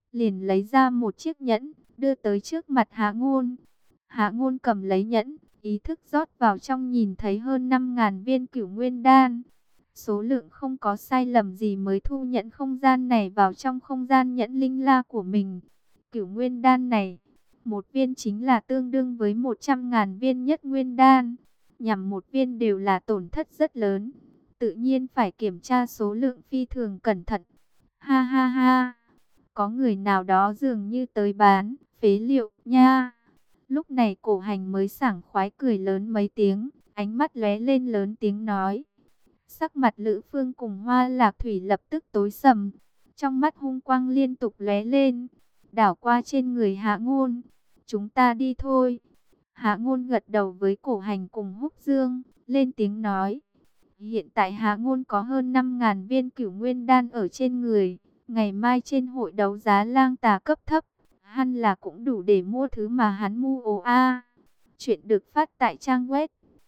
liền lấy ra một chiếc nhẫn, đưa tới trước mặt Hạ Ngôn. Hạ Ngôn cầm lấy nhẫn, ý thức rót vào trong nhìn thấy hơn 5.000 viên Cửu Nguyên đan. Số lượng không có sai lầm gì mới thu nhẫn không gian này vào trong không gian nhẫn linh la của mình. Cửu Nguyên đan này, một viên chính là tương đương với 100.000 viên Nhất Nguyên đan. Nhằm một viên đều là tổn thất rất lớn. Tự nhiên phải kiểm tra số lượng phi thường cẩn thận. Ha ha ha, có người nào đó dường như tới bán phế liệu nha. Lúc này Cổ Hành mới sảng khoái cười lớn mấy tiếng, ánh mắt lóe lên lớn tiếng nói. Sắc mặt Lữ Phương cùng Hoa Lạc Thủy lập tức tối sầm, trong mắt hung quang liên tục lóe lên, đảo qua trên người Hạ Ngôn. Chúng ta đi thôi. Hạ Ngôn gật đầu với Cổ Hành cùng Húc Dương, lên tiếng nói. Hiện tại Hạ Ngôn có hơn 5.000 viên Cửu Nguyên đan ở trên người, ngày mai trên hội đấu giá lang tà cấp thấp, hắn là cũng đủ để mua thứ mà hắn mua ồ a. Chuyện được phát tại trang web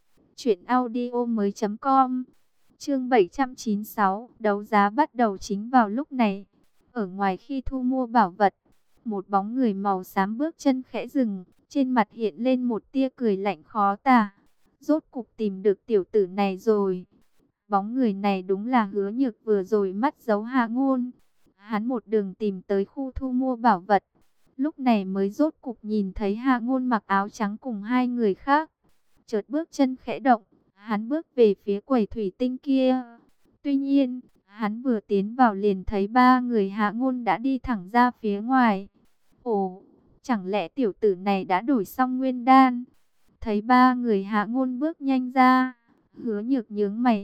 truyệnaudiomoi.com. Chương 796, đấu giá bắt đầu chính vào lúc này. Ở ngoài khi thu mua bảo vật, một bóng người màu xám bước chân khẽ dừng, trên mặt hiện lên một tia cười lạnh khó tả. Rốt cục tìm được tiểu tử này rồi. Bóng người này đúng là Hứa Nhược vừa rồi mắt giấu Hạ Ngôn. Hắn một đường tìm tới khu thu mua bảo vật, lúc này mới rốt cục nhìn thấy Hạ Ngôn mặc áo trắng cùng hai người khác. Chợt bước chân khẽ động, hắn bước về phía quầy thủy tinh kia. Tuy nhiên, hắn vừa tiến vào liền thấy ba người Hạ Ngôn đã đi thẳng ra phía ngoài. Ồ, chẳng lẽ tiểu tử này đã đổi xong nguyên đan? Thấy ba người Hạ Ngôn bước nhanh ra, Hứa Nhược nhướng mày,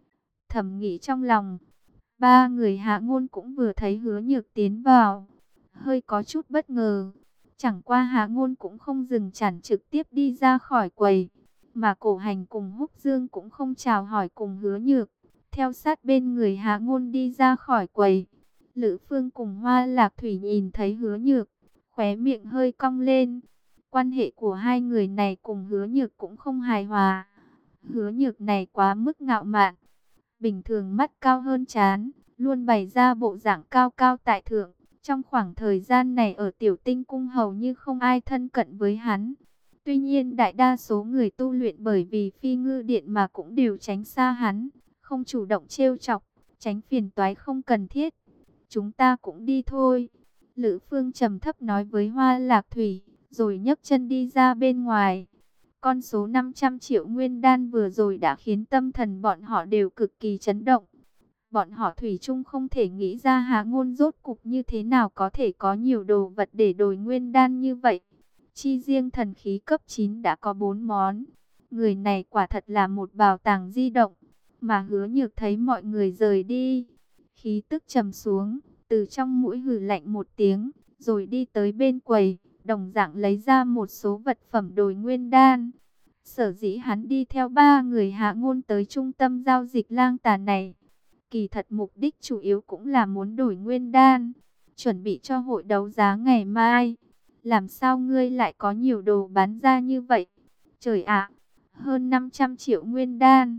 thầm nghĩ trong lòng. Ba người Hạ Ngôn cũng vừa thấy Hứa Nhược tiến vào, hơi có chút bất ngờ. Chẳng qua Hạ Ngôn cũng không dừng chản trực tiếp đi ra khỏi quầy, mà Cổ Hành cùng Húc Dương cũng không chào hỏi cùng Hứa Nhược, theo sát bên người Hạ Ngôn đi ra khỏi quầy. Lữ Phương cùng Hoa Lạc Thủy nhìn thấy Hứa Nhược, khóe miệng hơi cong lên. Quan hệ của hai người này cùng Hứa Nhược cũng không hài hòa. Hứa Nhược này quá mức ngạo mạn, bình thường mắt cao hơn trán, luôn bày ra bộ dạng cao cao tại thượng. Trong khoảng thời gian này ở Tiểu Tinh Cung hầu như không ai thân cận với hắn. Tuy nhiên đại đa số người tu luyện bởi vì Phi Ngư Điện mà cũng đều tránh xa hắn, không chủ động trêu chọc, tránh phiền toái không cần thiết. Chúng ta cũng đi thôi. Lữ Phương trầm thấp nói với Hoa Lạc Thủy, rồi nhấc chân đi ra bên ngoài. Con số 500 triệu nguyên đan vừa rồi đã khiến tâm thần bọn họ đều cực kỳ chấn động. Bọn họ thủy chung không thể nghĩ ra Hạ Ngôn rốt cục như thế nào có thể có nhiều đồ vật để đổi nguyên đan như vậy. Chi riêng thần khí cấp 9 đã có 4 món. Người này quả thật là một bảo tàng di động. Mà Hứa Nhược thấy mọi người rời đi, khí tức trầm xuống, từ trong mũi hừ lạnh một tiếng, rồi đi tới bên quầy, đồng dạng lấy ra một số vật phẩm đổi nguyên đan. Sở dĩ hắn đi theo ba người Hạ Ngôn tới trung tâm giao dịch lang tà này, kỳ thật mục đích chủ yếu cũng là muốn đổi nguyên đan, chuẩn bị cho hội đấu giá ngày mai. Làm sao ngươi lại có nhiều đồ bán ra như vậy? Trời ạ, hơn 500 triệu nguyên đan.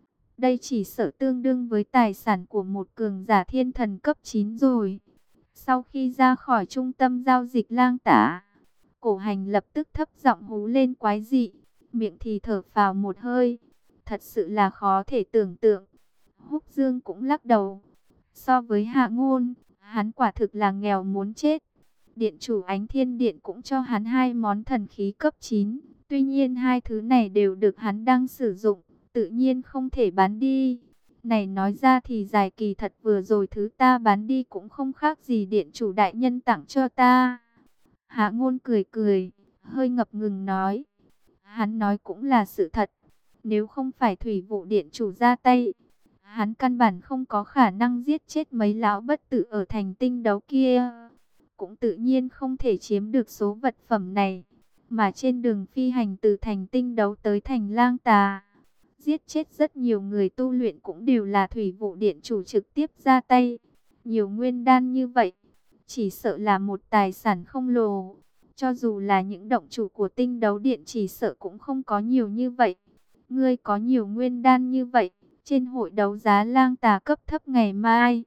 Đây chỉ sợ tương đương với tài sản của một cường giả thiên thần cấp 9 rồi. Sau khi ra khỏi trung tâm giao dịch lang tả, Cổ Hành lập tức thấp giọng hú lên quái dị, miệng thì thở phào một hơi. Thật sự là khó thể tưởng tượng. Húc Dương cũng lắc đầu. So với Hạ Ngôn, hắn quả thực là nghèo muốn chết. Điện chủ Ánh Thiên Điện cũng cho hắn hai món thần khí cấp 9. Tuy nhiên hai thứ này đều được hắn đang sử dụng, tự nhiên không thể bán đi. Này nói ra thì dài, kỳ thật vừa rồi thứ ta bán đi cũng không khác gì điện chủ đại nhân tặng cho ta. Hạ Ngôn cười cười, hơi ngập ngừng nói. Hắn nói cũng là sự thật. Nếu không phải Thủy Vụ điện chủ ra tay, hắn căn bản không có khả năng giết chết mấy lão bất tử ở thành tinh đấu kia. Cũng tự nhiên không thể chiếm được số vật phẩm này. Mà trên đường phi hành từ thành tinh đấu tới thành lang tà, giết chết rất nhiều người tu luyện cũng đều là Thủy Vụ điện chủ trực tiếp ra tay. Nhiều nguyên đan như vậy, chỉ sợ là một tài sản khổng lồ. Cho dù là những động chủ của tinh đấu điện chỉ sợ cũng không có nhiều như vậy. Ngươi có nhiều nguyên đan như vậy, trên hội đấu giá lang tà cấp thấp ngày mai,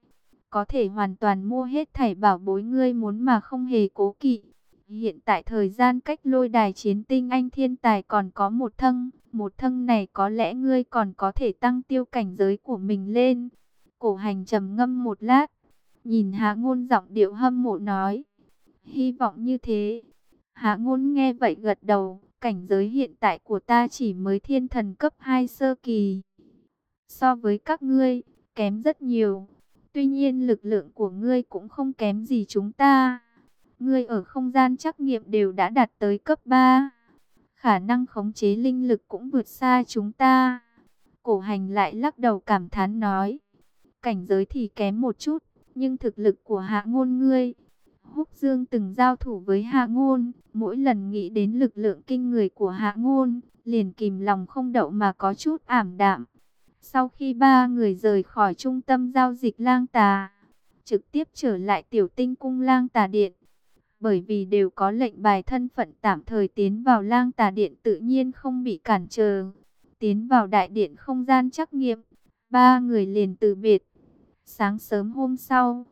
có thể hoàn toàn mua hết thảy bảo bối ngươi muốn mà không hề cố kỵ. Hiện tại thời gian cách lôi đài chiến tinh anh thiên tài còn có một thân này có lẽ ngươi còn có thể tăng tiêu cảnh giới của mình lên. Cổ Hành trầm ngâm một lát, nhìn Hạ Ngôn giọng điệu hâm mộ nói, hy vọng như thế. Hạ Ngôn nghe vậy gật đầu, cảnh giới hiện tại của ta chỉ mới thiên thần cấp 2 sơ kỳ. So với các ngươi, kém rất nhiều. Tuy nhiên lực lượng của ngươi cũng không kém gì chúng ta. Ngươi ở không gian trắc nghiệm đều đã đạt tới cấp 3. Khả năng khống chế linh lực cũng vượt xa chúng ta. Cổ Hành lại lắc đầu cảm thán nói, cảnh giới thì kém một chút, nhưng thực lực của Hạ Ngôn ngươi. Húc Dương từng giao thủ với Hạ Ngôn, mỗi lần nghĩ đến lực lượng kinh người của Hạ Ngôn, liền kìm lòng không đậu mà có chút ảm đạm. Sau khi ba người rời khỏi trung tâm giao dịch Lang Tà, trực tiếp trở lại Tiểu Tinh cung Lang Tà Điện, bởi vì đều có lệnh bài thân phận tạm thời tiến vào Lang Tà Điện tự nhiên không bị cản trở. Tiến vào đại điện không gian trắc nghiệm, ba người liền từ biệt. Sáng sớm hôm sau,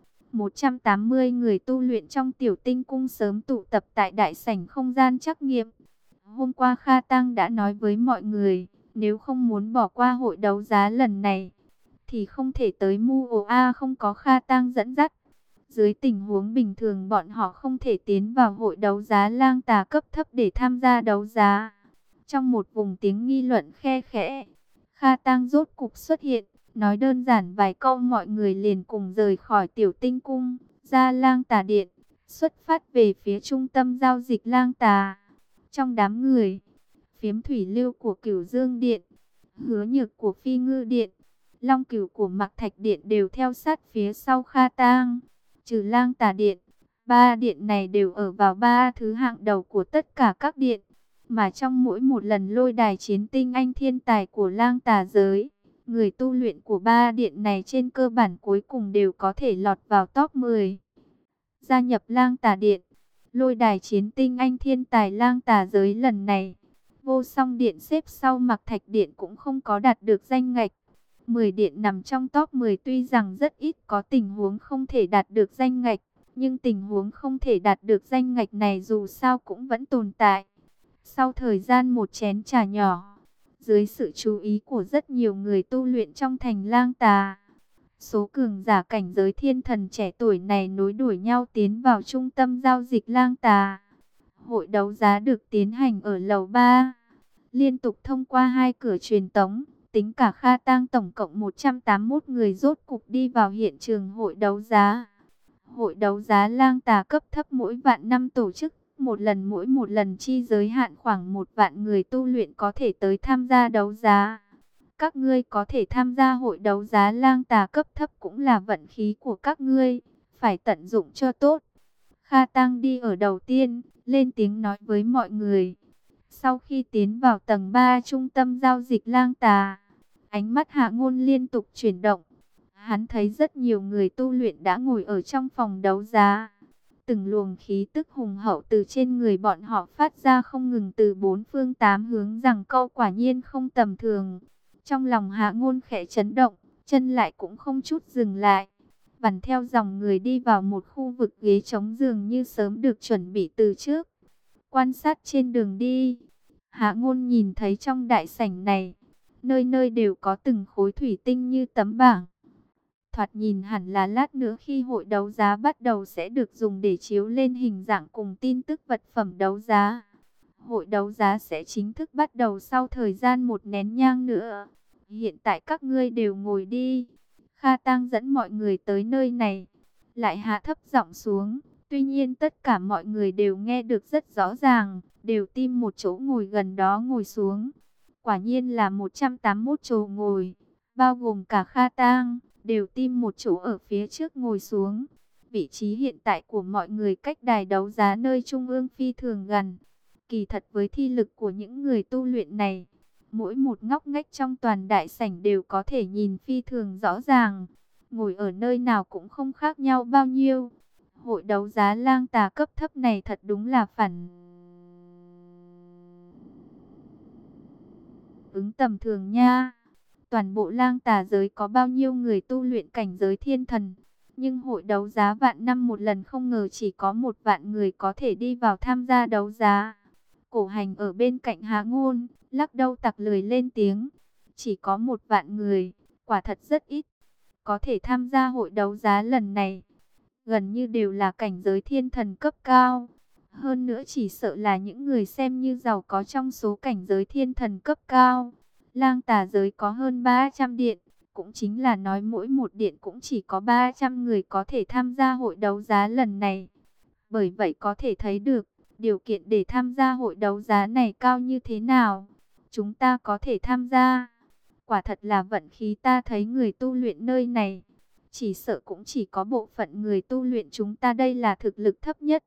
180 người tu luyện trong Tiểu Tinh cung sớm tụ tập tại đại sảnh không gian trắc nghiệm. Hôm qua Kha Tăng đã nói với mọi người, nếu không muốn bỏ qua hội đấu giá lần này, thì không thể tới Mu A không có Kha Tăng dẫn dắt. Dưới tình huống bình thường bọn họ không thể tiến vào hội đấu giá Lang Tà cấp thấp để tham gia đấu giá. Trong một vùng tiếng nghi luận khe khẽ, Kha Tăng rốt cục xuất hiện, nói đơn giản vài câu mọi người liền cùng rời khỏi Tiểu Tinh cung, ra Lang Tà Điện, xuất phát về phía trung tâm giao dịch Lang Tà. Trong đám người, Phiếm Thủy Lưu của Cửu Dương Điện, Hứa Nhược của Phi Ngư Điện, Long Cửu của Mạc Thạch Điện đều theo sát phía sau Kha Tang. Trừ Lang Tà Điện, ba điện này đều ở vào ba thứ hạng đầu của tất cả các điện. Mà trong mỗi một lần lôi đài chiến tinh anh thiên tài của Lang Tà giới, người tu luyện của ba điện này trên cơ bản cuối cùng đều có thể lọt vào top 10. Gia nhập Lang Tà Điện, lôi đài chiến tinh anh thiên tài Lang Tà giới lần này, Vô Song Điện xếp sau Mạc Thạch Điện cũng không có đạt được danh ngạch. 10 điện nằm trong top 10 tuy rằng rất ít có tình huống không thể đạt được danh ngạch, nhưng tình huống không thể đạt được danh ngạch này dù sao cũng vẫn tồn tại. Sau thời gian một chén trà nhỏ, dưới sự chú ý của rất nhiều người tu luyện trong thành Lang Tà, số cường giả cảnh giới thiên thần trẻ tuổi này nối đuổi nhau tiến vào trung tâm giao dịch Lang Tà. Hội đấu giá được tiến hành ở lầu 3, liên tục thông qua hai cửa truyền tống. Tính cả Kha Tang tổng cộng 181 người rốt cục đi vào hiện trường hội đấu giá. Hội đấu giá Lang Tà cấp thấp mỗi vạn năm tổ chức, mỗi một lần chi giới hạn khoảng 1 vạn người tu luyện có thể tới tham gia đấu giá. Các ngươi có thể tham gia hội đấu giá Lang Tà cấp thấp cũng là vận khí của các ngươi, phải tận dụng cho tốt. Kha Tang đi ở đầu tiên, lên tiếng nói với mọi người. Sau khi tiến vào tầng 3 trung tâm giao dịch Lang Tà, ánh mắt Hạ Ngôn liên tục chuyển động. Hắn thấy rất nhiều người tu luyện đã ngồi ở trong phòng đấu giá. Từng luồng khí tức hùng hậu từ trên người bọn họ phát ra không ngừng từ bốn phương tám hướng, rằng câu quả nhiên không tầm thường. Trong lòng Hạ Ngôn khẽ chấn động, chân lại cũng không chút dừng lại. Vằn theo dòng người đi vào một khu vực ghế trống dường như sớm được chuẩn bị từ trước. Quan sát trên đường đi, Hạ Ngôn nhìn thấy trong đại sảnh này, nơi nơi đều có từng khối thủy tinh như tấm bảng. Thoạt nhìn hẳn là lát nữa khi hội đấu giá bắt đầu sẽ được dùng để chiếu lên hình dạng cùng tin tức vật phẩm đấu giá. Hội đấu giá sẽ chính thức bắt đầu sau thời gian một nén nhang nữa. Hiện tại các ngươi đều ngồi đi. Kha Tang dẫn mọi người tới nơi này, lại hạ thấp giọng xuống. Tuy nhiên tất cả mọi người đều nghe được rất rõ ràng, đều tìm một chỗ ngồi gần đó ngồi xuống. Quả nhiên là 181 chỗ ngồi, bao gồm cả Kha Tang, đều tìm một chỗ ở phía trước ngồi xuống. Vị trí hiện tại của mọi người cách đài đấu giá nơi trung ương phi thường gần. Kỳ thật với thi lực của những người tu luyện này, mỗi một ngóc ngách trong toàn đại sảnh đều có thể nhìn phi thường rõ ràng. Ngồi ở nơi nào cũng không khác nhau bao nhiêu. Hội đấu giá Lang Tà cấp thấp này thật đúng là phản ứng tầm thường nha. Toàn bộ Lang Tà giới có bao nhiêu người tu luyện cảnh giới thiên thần? Nhưng hội đấu giá vạn năm một lần không ngờ chỉ có 1 vạn người có thể đi vào tham gia đấu giá. Cổ Hành ở bên cạnh Hạ Ngôn, lắc đầu tặc lười lên tiếng. Chỉ có 1 vạn người, quả thật rất ít. Có thể tham gia hội đấu giá lần này, gần như đều là cảnh giới thiên thần cấp cao. Hơn nữa chỉ sợ là những người xem như giàu có trong số cảnh giới thiên thần cấp cao. Lang Tà giới có hơn 300 điện, cũng chính là nói mỗi một điện cũng chỉ có 300 người có thể tham gia hội đấu giá lần này. Bởi vậy có thể thấy được, điều kiện để tham gia hội đấu giá này cao như thế nào. Chúng ta có thể tham gia. Quả thật là vận khí, ta thấy người tu luyện nơi này, chỉ sợ cũng chỉ có bộ phận người tu luyện chúng ta đây là thực lực thấp nhất.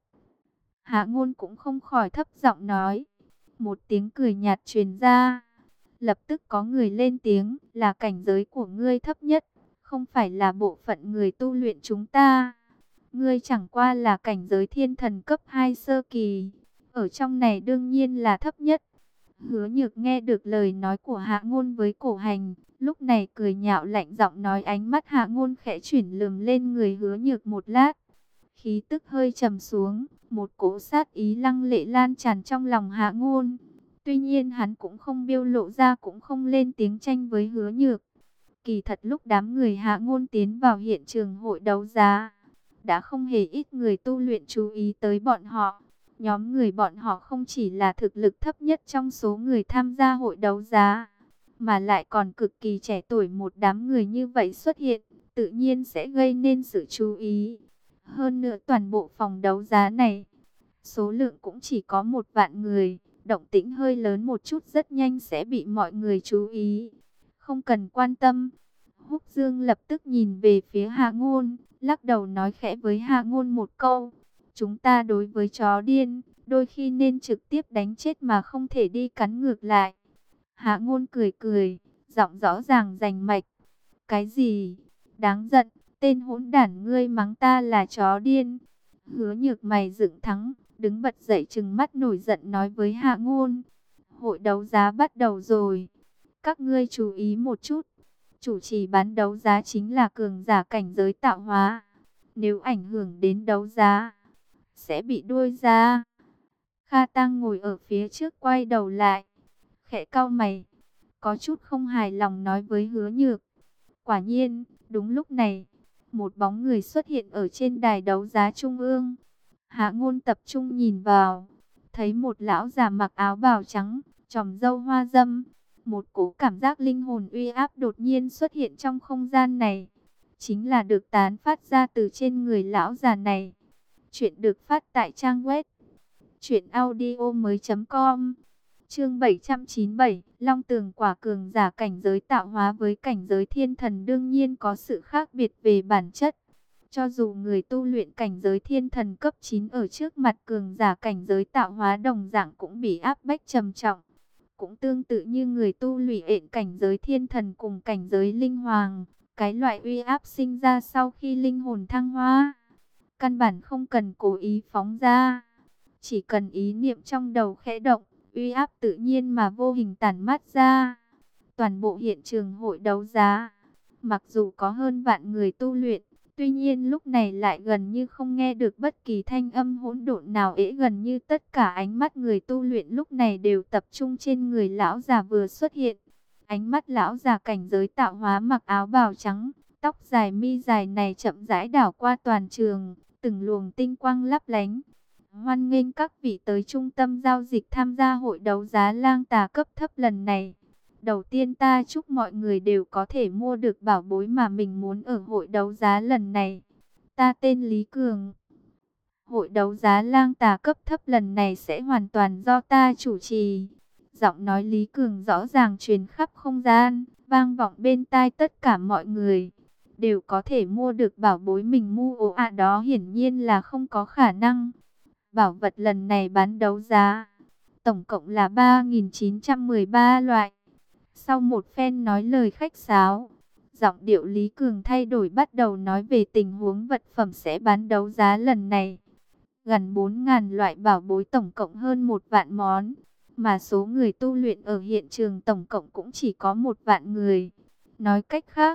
Hạ Ngôn cũng không khỏi thấp giọng nói. Một tiếng cười nhạt truyền ra. Lập tức có người lên tiếng, là cảnh giới của ngươi thấp nhất, không phải là bộ phận người tu luyện chúng ta. Ngươi chẳng qua là cảnh giới thiên thần cấp 2 sơ kỳ, ở trong này đương nhiên là thấp nhất. Hứa Nhược nghe được lời nói của Hạ Ngôn với Cổ Hành, lúc này cười nhạo lạnh giọng nói, ánh mắt Hạ Ngôn khẽ chuyển lườm lên người Hứa Nhược một lát. Khí tức hơi trầm xuống, một cỗ sát ý lăng lệ lan tràn trong lòng Hạ Ngôn. Tuy nhiên hắn cũng không biểu lộ ra, cũng không lên tiếng tranh với Hứa Nhược. Kỳ thật lúc đám người Hạ Ngôn tiến vào hiện trường hội đấu giá, đã không hề ít người tu luyện chú ý tới bọn họ. Nhóm người bọn họ không chỉ là thực lực thấp nhất trong số người tham gia hội đấu giá, mà lại còn cực kỳ trẻ tuổi. Một đám người như vậy xuất hiện, tự nhiên sẽ gây nên sự chú ý. Hơn nữa toàn bộ phòng đấu giá này, số lượng cũng chỉ có 1 vạn người. Động tĩnh hơi lớn một chút rất nhanh sẽ bị mọi người chú ý. Không cần quan tâm. Húc Dương lập tức nhìn về phía Hạ Ngôn, lắc đầu nói khẽ với Hạ Ngôn một câu. Chúng ta đối với chó điên, đôi khi nên trực tiếp đánh chết mà không thể đi cắn ngược lại. Hạ Ngôn cười cười, giọng rõ ràng rành mạch. Cái gì? Đáng giận, tên hỗn đản, ngươi mắng ta là chó điên. Hứa Nhược mày dựng thẳng, đứng bật dậy trừng mắt nổi giận nói với Hạ Ngôn. Hội đấu giá bắt đầu rồi. Các ngươi chú ý một chút. Chủ trì bán đấu giá chính là cường giả cảnh giới tạo hóa. Nếu ảnh hưởng đến đấu giá, sẽ bị đuôi ra. Kha Tăng ngồi ở phía trước quay đầu lại, khẽ cau mày, có chút không hài lòng nói với Hứa Nhược. Quả nhiên, đúng lúc này, một bóng người xuất hiện ở trên đài đấu giá trung ương. Hạ Ngôn tập trung nhìn vào, thấy một lão già mặc áo bào trắng, chòm râu hoa râm. Một cỗ cảm giác linh hồn uy áp đột nhiên xuất hiện trong không gian này, chính là được tán phát ra từ trên người lão già này. Chuyện được phát tại trang web truyệnaudiomoi.com. Chương 797, Long Tường Quả, cường giả cảnh giới tạo hóa với cảnh giới thiên thần đương nhiên có sự khác biệt về bản chất. Cho dù người tu luyện cảnh giới thiên thần cấp 9 ở trước mặt cường giả cảnh giới tạo hóa đồng dạng cũng bị áp bách trầm trọng. Cũng tương tự như người tu luyện cảnh giới thiên thần cùng cảnh giới linh hoàng, cái loại uy áp sinh ra sau khi linh hồn thăng hoa, căn bản không cần cố ý phóng ra. Chỉ cần ý niệm trong đầu khẽ động, uy áp tự nhiên mà vô hình tản mát ra. Toàn bộ hiện trường hội đấu giá, mặc dù có hơn vạn người tu luyện, tuy nhiên lúc này lại gần như không nghe được bất kỳ thanh âm hỗn độn nào. Gần như tất cả ánh mắt người tu luyện lúc này đều tập trung trên người lão già vừa xuất hiện. Ánh mắt lão già cảnh giới tạo hóa mặc áo bào trắng, tóc dài mi dài này chậm rãi đảo qua toàn trường, từng luồng tinh quang lấp lánh. Hoan nghênh các vị tới trung tâm giao dịch tham gia hội đấu giá Lang Tà cấp thấp lần này. Đầu tiên ta chúc mọi người đều có thể mua được bảo bối mà mình muốn ở hội đấu giá lần này. Ta tên Lý Cường. Hội đấu giá Lang Tà cấp thấp lần này sẽ hoàn toàn do ta chủ trì. Giọng nói Lý Cường rõ ràng truyền khắp không gian, vang vọng bên tai tất cả mọi người. Đều có thể mua được bảo bối mình mua, đó hiển nhiên là không có khả năng. Bảo vật lần này bán đấu giá, tổng cộng là 3.913 loại. Sau một phen nói lời khách sáo, giọng điệu Lý Cường thay đổi, bắt đầu nói về tình huống vật phẩm sẽ bán đấu giá lần này. Gần 4.000 loại bảo bối, tổng cộng hơn 1 vạn món. Mà số người tu luyện ở hiện trường tổng cộng cũng chỉ có 1 vạn người. Nói cách khác,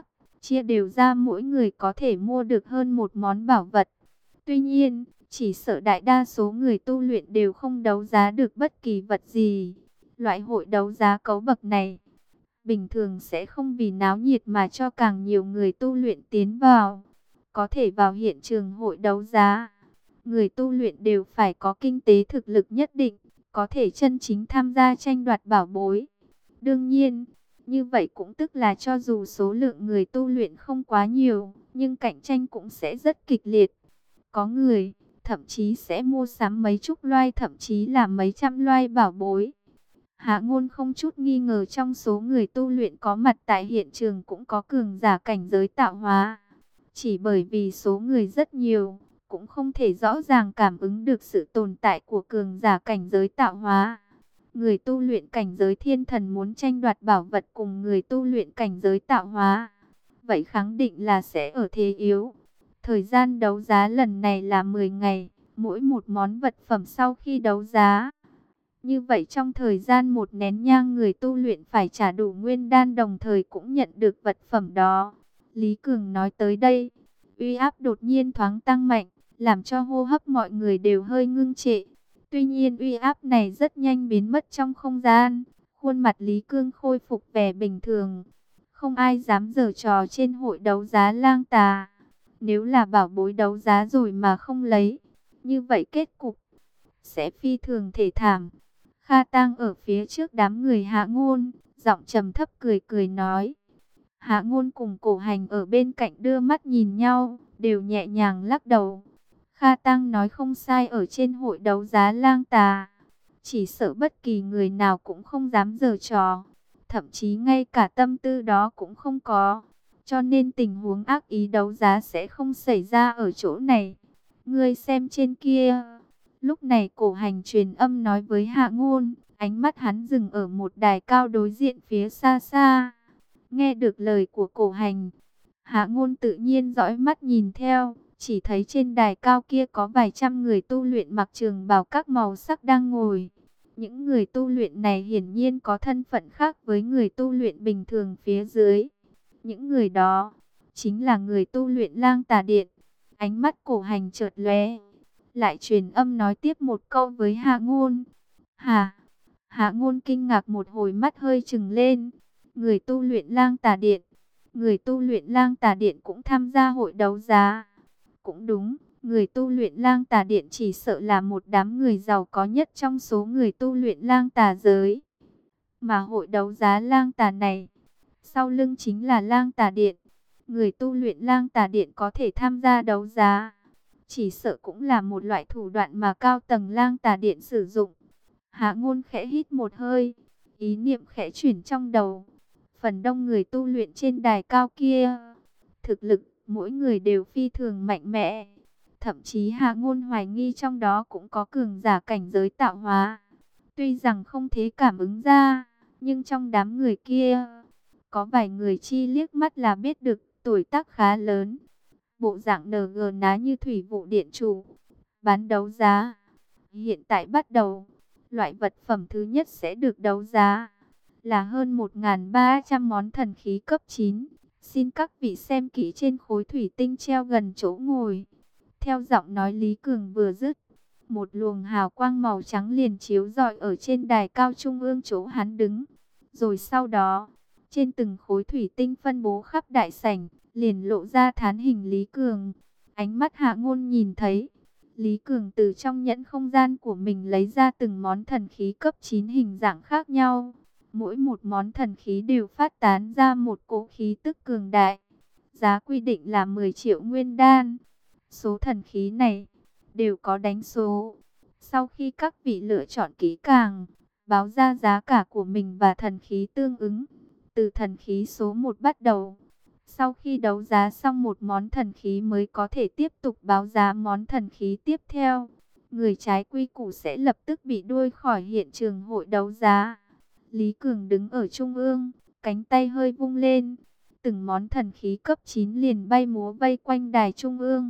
chia đều ra mỗi người có thể mua được hơn một món bảo vật. Tuy nhiên, chỉ sợ đại đa số người tu luyện đều không đấu giá được bất kỳ vật gì. Loại hội đấu giá cấu bậc này, bình thường sẽ không vì náo nhiệt mà cho càng nhiều người tu luyện tiến vào. Có thể vào hiện trường hội đấu giá, người tu luyện đều phải có kinh tế thực lực nhất định, có thể chân chính tham gia tranh đoạt bảo bối. Đương nhiên, như vậy cũng tức là cho dù số lượng người tu luyện không quá nhiều, nhưng cạnh tranh cũng sẽ rất kịch liệt. Có người, thậm chí sẽ mua sắm mấy chục loài, thậm chí là mấy trăm loài bảo bối. Hạ Ngôn không chút nghi ngờ trong số người tu luyện có mặt tại hiện trường cũng có cường giả cảnh giới tạo hóa. Chỉ bởi vì số người rất nhiều, cũng không thể rõ ràng cảm ứng được sự tồn tại của cường giả cảnh giới tạo hóa. Người tu luyện cảnh giới thiên thần muốn tranh đoạt bảo vật cùng người tu luyện cảnh giới tạo hóa, vậy khẳng định là sẽ ở thế yếu. Thời gian đấu giá lần này là 10 ngày, mỗi một món vật phẩm sau khi đấu giá. Như vậy trong thời gian một nén nhang người tu luyện phải trả đủ nguyên đan đồng thời cũng nhận được vật phẩm đó. Lý Cường nói tới đây, uy áp đột nhiên thoáng tăng mạnh, làm cho hô hấp mọi người đều hơi ngưng trệ. Tuy nhiên uy áp này rất nhanh biến mất trong không gian, khuôn mặt Lý Cương khôi phục vẻ bình thường. Không ai dám giở trò trên hội đấu giá Lang Tà. Nếu là bảo bối đấu giá rồi mà không lấy, như vậy kết cục sẽ phi thường thê thảm. Kha Tang ở phía trước đám người Hạ Ngôn, giọng trầm thấp cười cười nói. Hạ Ngôn cùng Cổ Hành ở bên cạnh đưa mắt nhìn nhau, đều nhẹ nhàng lắc đầu. Kha Tang nói không sai, ở trên hội đấu giá Lang Tà, chỉ sợ bất kỳ người nào cũng không dám giở trò, thậm chí ngay cả tâm tư đó cũng không có. Cho nên tình huống ác ý đấu giá sẽ không xảy ra ở chỗ này. Ngươi xem trên kia. Lúc này Cổ Hành truyền âm nói với Hạ Ngôn, ánh mắt hắn dừng ở một đài cao đối diện phía xa xa. Nghe được lời của Cổ Hành, Hạ Ngôn tự nhiên dõi mắt nhìn theo, chỉ thấy trên đài cao kia có vài trăm người tu luyện mặc trường bào các màu sắc đang ngồi. Những người tu luyện này hiển nhiên có thân phận khác với người tu luyện bình thường phía dưới. Những người đó chính là người tu luyện Lang Tà Điện. Ánh mắt Cổ Hành chợt lóe, lại truyền âm nói tiếp một câu với Hạ Ngôn. Hả? Hạ Ngôn kinh ngạc một hồi, mắt hơi trừng lên. Người tu luyện Lang Tà Điện, người tu luyện Lang Tà Điện cũng tham gia hội đấu giá. Cũng đúng, người tu luyện Lang Tà Điện chỉ sợ là một đám người giàu có nhất trong số người tu luyện Lang Tà giới. Mà hội đấu giá Lang Tà này, sau lưng chính là Lang Tà Điện. Người tu luyện Lang Tà Điện có thể tham gia đấu giá, chỉ sợ cũng là một loại thủ đoạn mà cao tầng Lang Tà Điện sử dụng. Hạ Ngôn khẽ hít một hơi, ý niệm khẽ chuyển trong đầu. Phần đông người tu luyện trên đài cao kia, thực lực mỗi người đều phi thường mạnh mẽ. Thậm chí Hạ Ngôn hoài nghi trong đó cũng có cường giả cảnh giới tạo hóa. Tuy rằng không thể cảm ứng ra, nhưng trong đám người kia, có vài người chi liếc mắt là biết được tuổi tác khá lớn. Bộ dạng NG ná như thủy vụ điện chủ. Bán đấu giá hiện tại bắt đầu. Loại vật phẩm thứ nhất sẽ được đấu giá là hơn 1.300 món thần khí cấp 9. Xin các vị xem kỹ trên khối thủy tinh treo gần chỗ ngồi. Theo giọng nói Lý Cường vừa dứt, một luồng hào quang màu trắng liền chiếu rọi ở trên đài cao trung ương chỗ hắn đứng. Rồi sau đó, trên từng khối thủy tinh phân bố khắp đại sảnh, liền lộ ra thán hình Lý Cường. Ánh mắt Hạ Ngôn nhìn thấy, Lý Cường từ trong nhẫn không gian của mình lấy ra từng món thần khí cấp 9 hình dạng khác nhau. Mỗi một món thần khí đều phát tán ra một cỗ khí tức cường đại. Giá quy định là 10 triệu nguyên đan. Số thần khí này đều có đánh số. Sau khi các vị lựa chọn kỹ càng, báo ra giá cả của mình và thần khí tương ứng, từ thần khí số 1 bắt đầu. Sau khi đấu giá xong một món thần khí mới có thể tiếp tục báo giá món thần khí tiếp theo. Người trái quy củ sẽ lập tức bị đuổi khỏi hiện trường hội đấu giá. Lý Cường đứng ở trung ương, cánh tay hơi vung lên. Từng món thần khí cấp 9 liền bay múa vây quanh đài trung ương.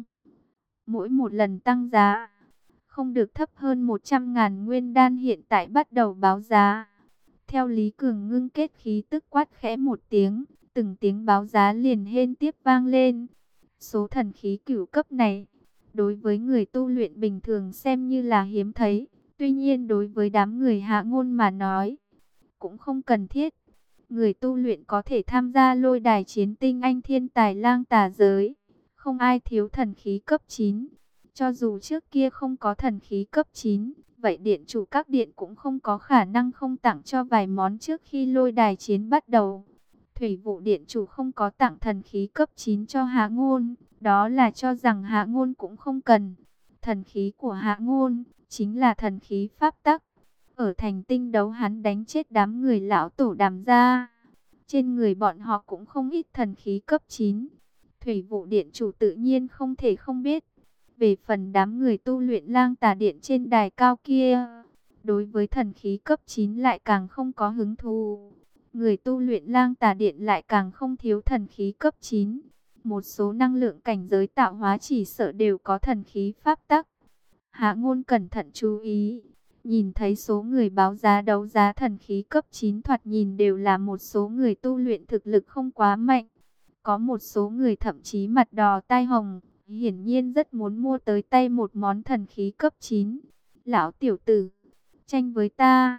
Mỗi một lần tăng giá, không được thấp hơn 100.000 nguyên đan hiện tại bắt đầu báo giá. Theo Lý Cường ngưng kết khí tức quát khẽ một tiếng, từng tiếng báo giá liền hên tiếp vang lên. Số thần khí cửu cấp này, đối với người tu luyện bình thường xem như là hiếm thấy. Tuy nhiên đối với đám người Hạ Ngôn mà nói, cũng không cần thiết. Người tu luyện có thể tham gia lôi đài chiến tinh anh thiên tài lang tà giới. Không ai thiếu thần khí cấp 9. Cho dù trước kia không có thần khí cấp 9, vậy điện chủ các điện cũng không có khả năng không tặng cho vài món trước khi lôi đài chiến bắt đầu. Thủy vụ điện chủ không có tặng thần khí cấp 9 cho Hạ Ngôn, đó là cho rằng Hạ Ngôn cũng không cần. Thần khí của Hạ Ngôn chính là thần khí pháp tắc. Ở thành tinh đấu hắn đánh chết đám người lão tổ Đàm gia. Trên người bọn họ cũng không ít thần khí cấp 9. Thủy vụ điện chủ tự nhiên không thể không biết. Về phần đám người tu luyện lang tà điện trên đài cao kia, đối với thần khí cấp 9 lại càng không có hứng thú. Người tu luyện lang tà điện lại càng không thiếu thần khí cấp 9. Một số năng lượng cảnh giới tạo hóa chỉ sợ đều có thần khí pháp tắc. Hạ Ngôn cẩn thận chú ý, nhìn thấy số người báo giá đấu giá thần khí cấp 9 thoạt nhìn đều là một số người tu luyện thực lực không quá mạnh. Có một số người thậm chí mặt đỏ tai hồng, hiển nhiên rất muốn mua tới tay một món thần khí cấp 9. Lão tiểu tử, tranh với ta.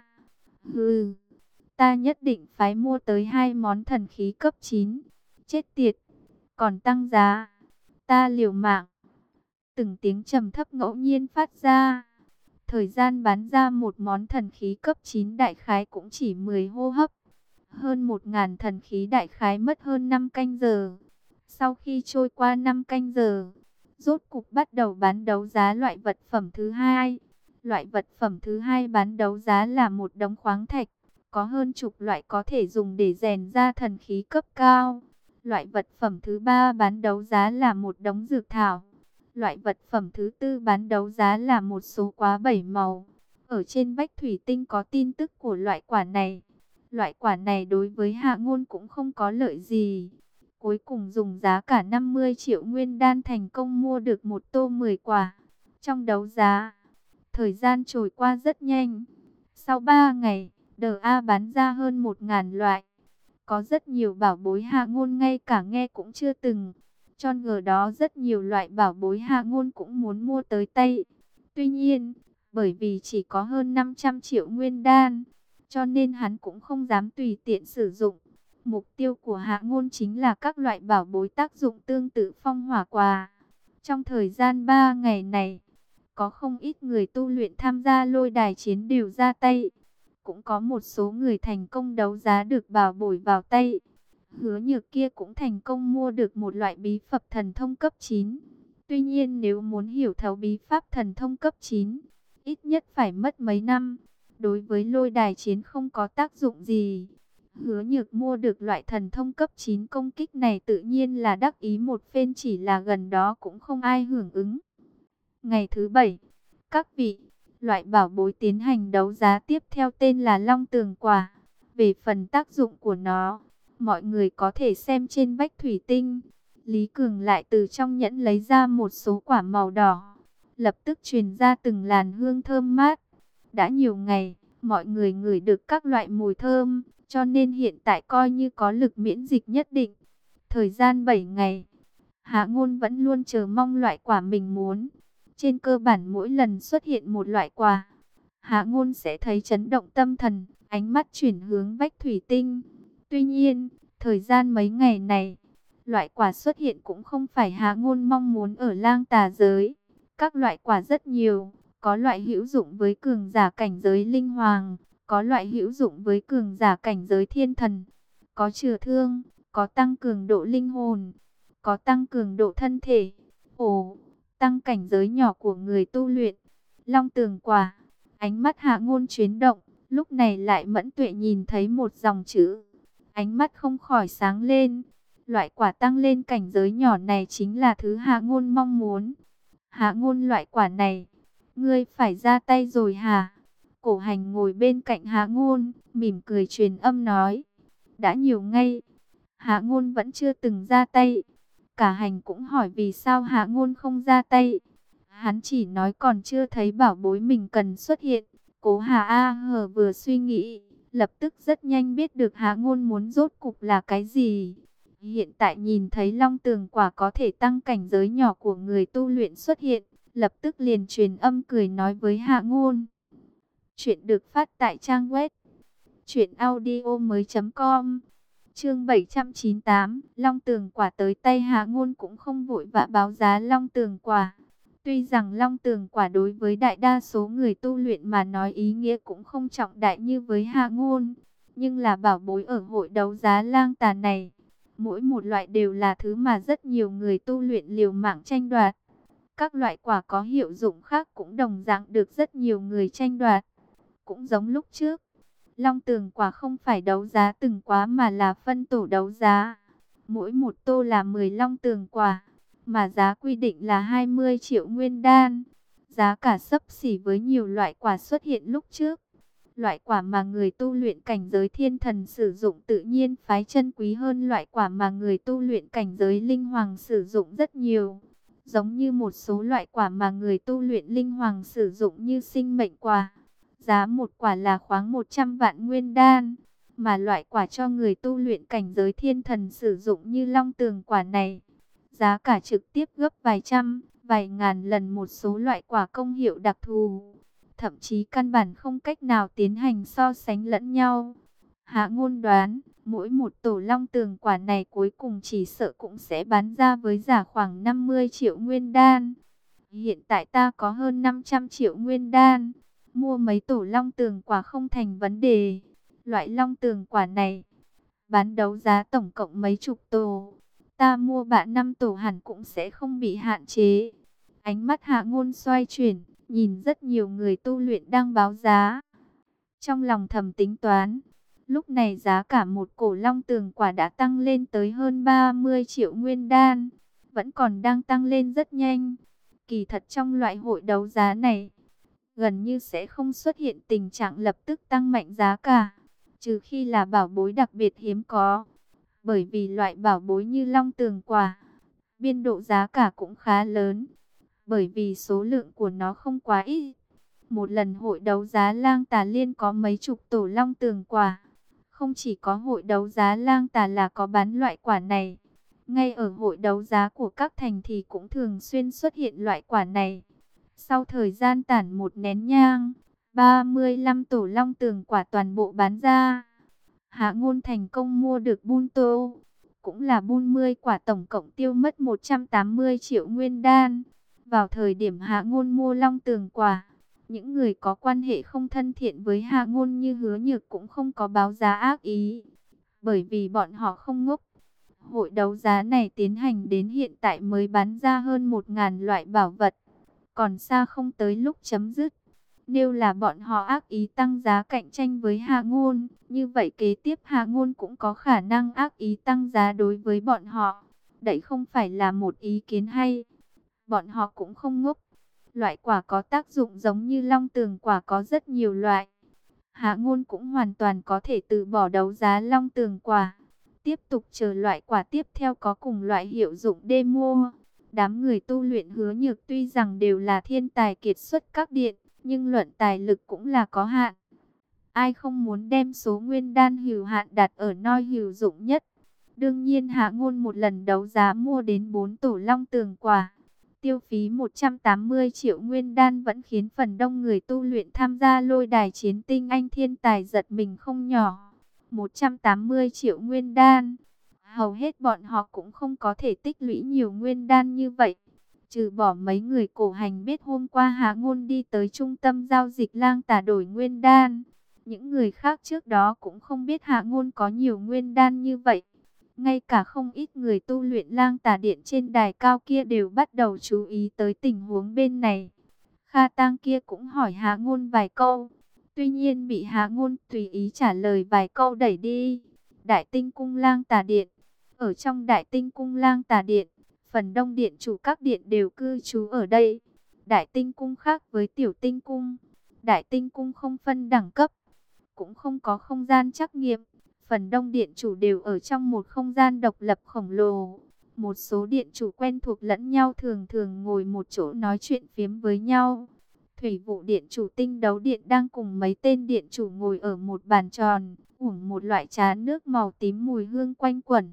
Hừ, ta nhất định phải mua tới 2 món thần khí cấp 9. Chết tiệt, còn tăng giá. Ta liều mạng. Từng tiếng trầm thấp ngẫu nhiên phát ra. Thời gian bán ra một món thần khí cấp 9 đại khái cũng chỉ 10 hô hấp. Hơn 1.000 thần khí đại khái mất hơn 5 canh giờ. Sau khi trôi qua 5 canh giờ, rốt cục bắt đầu bán đấu giá loại vật phẩm thứ hai. Loại vật phẩm thứ hai bán đấu giá là một đống khoáng thạch. Có hơn chục loại có thể dùng để rèn ra thần khí cấp cao. Loại vật phẩm thứ ba bán đấu giá là một đống dược thảo. Loại vật phẩm thứ tư bán đấu giá là một số quá 7 màu. Ở trên vách thủy tinh có tin tức của loại quả này. Loại quả này đối với Hạ Ngôn cũng không có lợi gì. Cuối cùng dùng giá cả 50 triệu nguyên đan thành công mua được một tô 10 quả. Trong đấu giá, thời gian trôi qua rất nhanh. Sau 3 ngày, DA bán ra hơn 1.000 loại. Có rất nhiều bảo bối Hạ Ngôn ngay cả nghe cũng chưa từng. Cho ngờ đó rất nhiều loại bảo bối Hạ Ngôn cũng muốn mua tới tay. Tuy nhiên, bởi vì chỉ có hơn 500 triệu nguyên đan, cho nên hắn cũng không dám tùy tiện sử dụng. Mục tiêu của Hạ Ngôn chính là các loại bảo bối tác dụng tương tự phong hỏa quả. Trong thời gian 3 ngày này, có không ít người tu luyện tham gia lôi đài chiến đều ra tay. Cũng có một số người thành công đấu giá được bảo bối vào tay. Hứa Nhược kia cũng thành công mua được một loại bí pháp thần thông cấp 9. Tuy nhiên nếu muốn hiểu thấu bí pháp thần thông cấp 9, ít nhất phải mất mấy năm. Đối với lôi đài chiến không có tác dụng gì. Hứa Nhược mua được loại thần thông cấp 9 công kích này tự nhiên là đắc ý một phen, chỉ là gần đó cũng không ai hưởng ứng. Ngày thứ 7, các vị, loại bảo bối tiến hành đấu giá tiếp theo tên là Long Tường Quả. Về phần tác dụng của nó, mọi người có thể xem trên vách thủy tinh. Lý Cường lại từ trong nhẫn lấy ra một số quả màu đỏ. Lập tức truyền ra từng làn hương thơm mát. Đã nhiều ngày, mọi người ngửi được các loại mùi thơm, cho nên hiện tại coi như có lực miễn dịch nhất định. Thời gian 7 ngày, Hạ Ngôn vẫn luôn chờ mong loại quả mình muốn. Trên cơ bản mỗi lần xuất hiện một loại quả, Hạ Ngôn sẽ thấy chấn động tâm thần, ánh mắt chuyển hướng vách thủy tinh. Tuy nhiên, thời gian mấy ngày này, loại quả xuất hiện cũng không phải Hạ Ngôn mong muốn ở lang tà giới. Các loại quả rất nhiều, có loại hữu dụng với cường giả cảnh giới linh hoàng, có loại hữu dụng với cường giả cảnh giới thiên thần, có chữa thương, có tăng cường độ linh hồn, có tăng cường độ thân thể, tăng cảnh giới nhỏ của người tu luyện. Long Tường Quả, ánh mắt Hạ Ngôn chuyển động, lúc này lại mẫn tuệ nhìn thấy một dòng chữ. Ánh mắt không khỏi sáng lên. Loại quả tăng lên cảnh giới nhỏ này chính là thứ Hạ Ngôn mong muốn. Hạ Ngôn, loại quả này, ngươi phải ra tay rồi hả? Cổ Hành ngồi bên cạnh Hạ Ngôn, mỉm cười truyền âm nói. Đã nhiều ngày, Hạ Ngôn vẫn chưa từng ra tay. Cả Hành cũng hỏi vì sao Hạ Ngôn không ra tay. Hắn chỉ nói còn chưa thấy bảo bối mình cần xuất hiện. Cố Hà A Hờ vừa suy nghĩ, lập tức rất nhanh biết được Hạ Ngôn muốn rốt cục là cái gì. Hiện tại nhìn thấy long tường quả có thể tăng cảnh giới nhỏ của người tu luyện xuất hiện, lập tức liền truyền âm cười nói với Hạ Ngôn. Chuyện được phát tại trang web truyệnaudiomoi.com. Chương 798, Long Tường Quả tới tay Hạ Ngôn cũng không vội vã báo giá Long Tường Quả. Tuy rằng Long Tường Quả đối với đại đa số người tu luyện mà nói ý nghĩa cũng không trọng đại như với Hạ Ngôn, nhưng là bảo bối ở hội đấu giá Lang Tà này. Mỗi một loại đều là thứ mà rất nhiều người tu luyện liều mạng tranh đoạt. Các loại quả có hiệu dụng khác cũng đồng dạng được rất nhiều người tranh đoạt. Cũng giống lúc trước, Long Tường Quả không phải đấu giá từng quá mà là phân tổ đấu giá. Mỗi một tô là 10 Long Tường Quả, mà giá quy định là 20 triệu nguyên đan. Giá cả xấp xỉ với nhiều loại quả xuất hiện lúc trước. Loại quả mà người tu luyện cảnh giới thiên thần sử dụng tự nhiên phái chân quý hơn loại quả mà người tu luyện cảnh giới linh hoàng sử dụng rất nhiều. Giống như một số loại quả mà người tu luyện linh hoàng sử dụng như sinh mệnh quả. Giá một quả là khoảng 100 vạn nguyên đan. Mà loại quả cho người tu luyện cảnh giới thiên thần sử dụng như long tường quả này, giá cả trực tiếp gấp vài trăm, vài ngàn lần một số loại quả công hiệu đặc thù. Thậm chí căn bản không cách nào tiến hành so sánh lẫn nhau. Hạ Ngôn đoán, mỗi một tổ long tường quả này cuối cùng chỉ sợ cũng sẽ bán ra với giá khoảng 50 triệu nguyên đan. Hiện tại ta có hơn 500 triệu nguyên đan, mua mấy tổ long tường quả không thành vấn đề. Loại long tường quả này, bán đấu giá tổng cộng mấy chục tổ. Ta mua bạn 5 tổ hẳn cũng sẽ không bị hạn chế. Ánh mắt Hạ Ngôn xoay chuyển, nhìn rất nhiều người tu luyện đang báo giá. Trong lòng thầm tính toán, lúc này giá cả một cổ long tường quả đã tăng lên tới hơn 30 triệu nguyên đan. Vẫn còn đang tăng lên rất nhanh. Kỳ thật trong loại hội đấu giá này, gần như sẽ không xuất hiện tình trạng lập tức tăng mạnh giá cả. Trừ khi là bảo bối đặc biệt hiếm có. Bởi vì loại bảo bối như long tường quả, biên độ giá cả cũng khá lớn. Bởi vì số lượng của nó không quá ít. Một lần hội đấu giá Lang Tà Liên có mấy chục tổ long tường quả. Không chỉ có hội đấu giá Lang Tà là có bán loại quả này. Ngay ở hội đấu giá của các thành thì cũng thường xuyên xuất hiện loại quả này. Sau thời gian tản một nén nhang, 35 tổ long tường quả toàn bộ bán ra. Hạ Ngôn thành công mua được bun tô, cũng là bun 10 quả, tổng cộng tiêu mất 180 triệu nguyên đan. Vào thời điểm Hạ Ngôn mua long tường quả, những người có quan hệ không thân thiện với Hạ Ngôn như Hứa Nhược cũng không có báo giá ác ý. Bởi vì bọn họ không ngốc. Hội đấu giá này tiến hành đến hiện tại mới bán ra hơn 1.000 loại bảo vật. Còn xa không tới lúc chấm dứt. Nếu là bọn họ ác ý tăng giá cạnh tranh với Hạ Ngôn, như vậy kế tiếp Hạ Ngôn cũng có khả năng ác ý tăng giá đối với bọn họ. Đấy không phải là một ý kiến hay. Bọn họ cũng không ngốc. Loại quả có tác dụng giống như long tường quả có rất nhiều loại. Hạ Ngôn cũng hoàn toàn có thể từ bỏ đấu giá long tường quả. Tiếp tục chờ loại quả tiếp theo có cùng loại hiệu dụng để mua. Đám người tu luyện Hứa Nhược tuy rằng đều là thiên tài kiệt xuất các điện, nhưng luận tài lực cũng là có hạn. Ai không muốn đem số nguyên đan hữu hạn đặt ở nơi hữu dụng nhất. Đương nhiên Hạ Ngôn một lần đấu giá mua đến 4 tổ long tường quả. Tiêu phí 180 triệu nguyên đan vẫn khiến phần đông người tu luyện tham gia lôi đài chiến tinh anh thiên tài giật mình không nhỏ. 180 triệu nguyên đan. Hầu hết bọn họ cũng không có thể tích lũy nhiều nguyên đan như vậy. Trừ bỏ mấy người cổ hành biết hôm qua Hạ Ngôn đi tới trung tâm giao dịch Lang Tà đổi nguyên đan. Những người khác trước đó cũng không biết Hạ Ngôn có nhiều nguyên đan như vậy. Ngay cả không ít người tu luyện Lang Tà Điện trên đài cao kia đều bắt đầu chú ý tới tình huống bên này. Kha Tang kia cũng hỏi Hạ Ngôn vài câu. Tuy nhiên bị Hạ Ngôn tùy ý trả lời vài câu đẩy đi. Đại Tinh Cung Lang Tà Điện. Ở trong Đại Tinh Cung Lang Tà Điện, phần đông điện chủ các điện đều cư trú ở đây. Đại Tinh Cung khác với Tiểu Tinh Cung. Đại Tinh Cung không phân đẳng cấp, cũng không có không gian trắc nghiệm. Phần đông điện chủ đều ở trong một không gian độc lập khổng lồ. Một số điện chủ quen thuộc lẫn nhau thường thường ngồi một chỗ nói chuyện phiếm với nhau. Thủy vụ điện chủ Tinh Đấu Điện đang cùng mấy tên điện chủ ngồi ở một bàn tròn, uống một loại trà nước màu tím mùi hương quanh quẩn.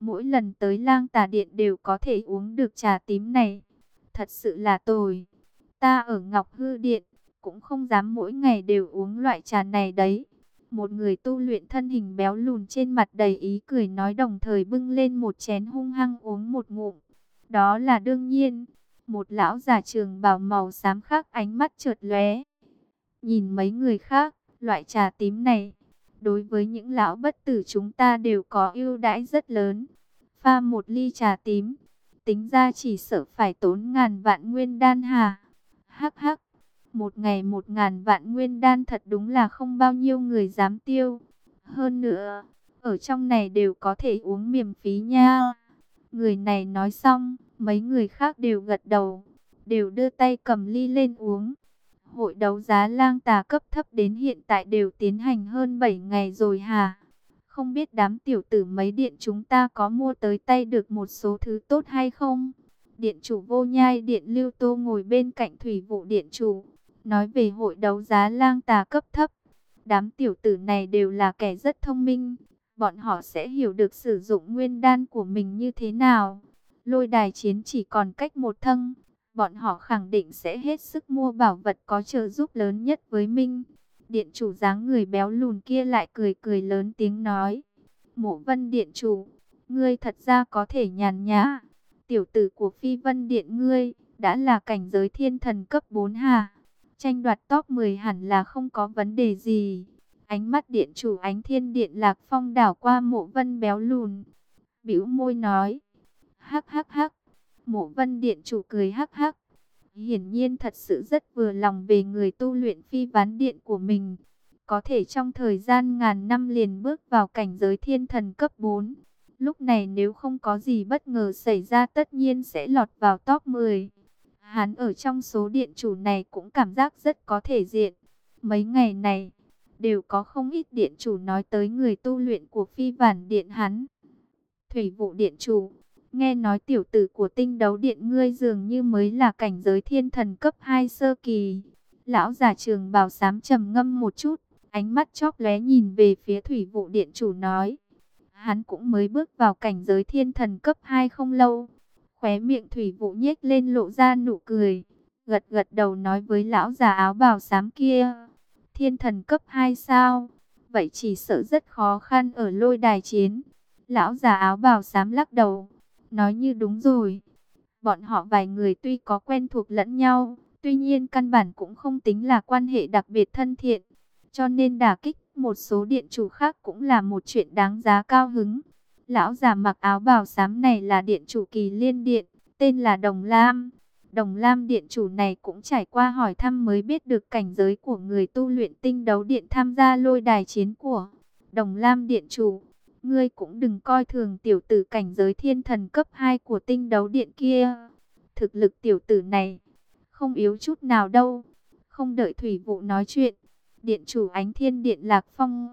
Mỗi lần tới Lang Tà Điện đều có thể uống được trà tím này. Thật sự là tồi. Ta ở Ngọc Hư Điện cũng không dám mỗi ngày đều uống loại trà này đấy. Một người tu luyện thân hình béo lùn trên mặt đầy ý cười nói, đồng thời bưng lên một chén hung hăng uống một ngụm. Đó là đương nhiên. Một lão già trường bào màu xám khác ánh mắt chợt lóe. Nhìn mấy người khác, loại trà tím này, đối với những lão bất tử chúng ta đều có ưu đãi rất lớn. Pha một ly trà tím, tính ra chỉ sợ phải tốn ngàn vạn nguyên đan hà. Hắc hắc, một ngày 1000 vạn nguyên đan thật đúng là không bao nhiêu người dám tiêu. Hơn nữa, ở trong này đều có thể uống miễn phí nha. Người này nói xong, mấy người khác đều gật đầu, đều đưa tay cầm ly lên uống. Hội đấu giá Lang Tà cấp thấp đến hiện tại đều tiến hành hơn 7 ngày rồi hả? Không biết đám tiểu tử mấy điện chúng ta có mua tới tay được một số thứ tốt hay không? Điện chủ Vô Nhai Điện Lưu Tô ngồi bên cạnh Thủy Vụ Điện chủ, nói về hội đấu giá Lang Tà cấp thấp. Đám tiểu tử này đều là kẻ rất thông minh, bọn họ sẽ hiểu được sử dụng nguyên đan của mình như thế nào. Lôi đài chiến chỉ còn cách một thân, bọn họ khẳng định sẽ hết sức mua bảo vật có trợ giúp lớn nhất với Minh. Điện chủ dáng người béo lùn kia lại cười cười lớn tiếng nói, Mộ Vân Điện chủ, ngươi thật ra có thể nhàn nhã. Tiểu tử của Phi Vân Điện ngươi đã là cảnh giới thiên thần cấp 4 hà. Tranh đoạt top 10 hẳn là không có vấn đề gì. Ánh mắt điện chủ Ánh Thiên Điện Lạc Phong đảo qua Mộ Vân béo lùn, bĩu môi nói, hắc hắc hắc. Mộ Vân Điện chủ cười hắc hắc, hiển nhiên thật sự rất vừa lòng về người tu luyện Phi Ván Điện của mình. Có thể trong thời gian ngàn năm liền bước vào cảnh giới thiên thần cấp 4. Lúc này nếu không có gì bất ngờ xảy ra tất nhiên sẽ lọt vào top 10. Hắn ở trong số điện chủ này cũng cảm giác rất có thể diện. Mấy ngày này, đều có không ít điện chủ nói tới người tu luyện của Phi Vản Điện hắn. Thủy Vụ Điện chủ, nghe nói tiểu tử của Tinh Đấu Điện ngươi dường như mới là cảnh giới thiên thần cấp 2 sơ kỳ. Lão già trường bào xám trầm ngâm một chút, ánh mắt chóp lóe nhìn về phía Thủy Vụ Điện chủ nói, hắn cũng mới bước vào cảnh giới thiên thần cấp 2 không lâu. Khóe miệng Thủy Vụ nhếch lên lộ ra nụ cười, gật gật đầu nói với lão già áo bào xám kia, thiên thần cấp 2 sao? Vậy chỉ sợ rất khó khăn ở lôi đài chiến. Lão già áo bào xám lắc đầu, nói như đúng rồi. Bọn họ vài người tuy có quen thuộc lẫn nhau, tuy nhiên căn bản cũng không tính là quan hệ đặc biệt thân thiện. Cho nên đả kích một số điện chủ khác cũng là một chuyện đáng giá cao hứng. Lão già mặc áo bào xám này là điện chủ Kỳ Liên Điện, tên là Đồng Lam. Đồng Lam điện chủ này cũng trải qua hỏi thăm mới biết được cảnh giới của người tu luyện Tinh Đấu Điện tham gia lôi đài chiến của. Đồng Lam điện chủ, ngươi cũng đừng coi thường tiểu tử cảnh giới thiên thần cấp 2 của Tinh Đấu Điện kia. Thực lực tiểu tử này không yếu chút nào đâu. Không đợi Thủy Vụ nói chuyện, điện chủ Ánh Thiên Điện Lạc Phong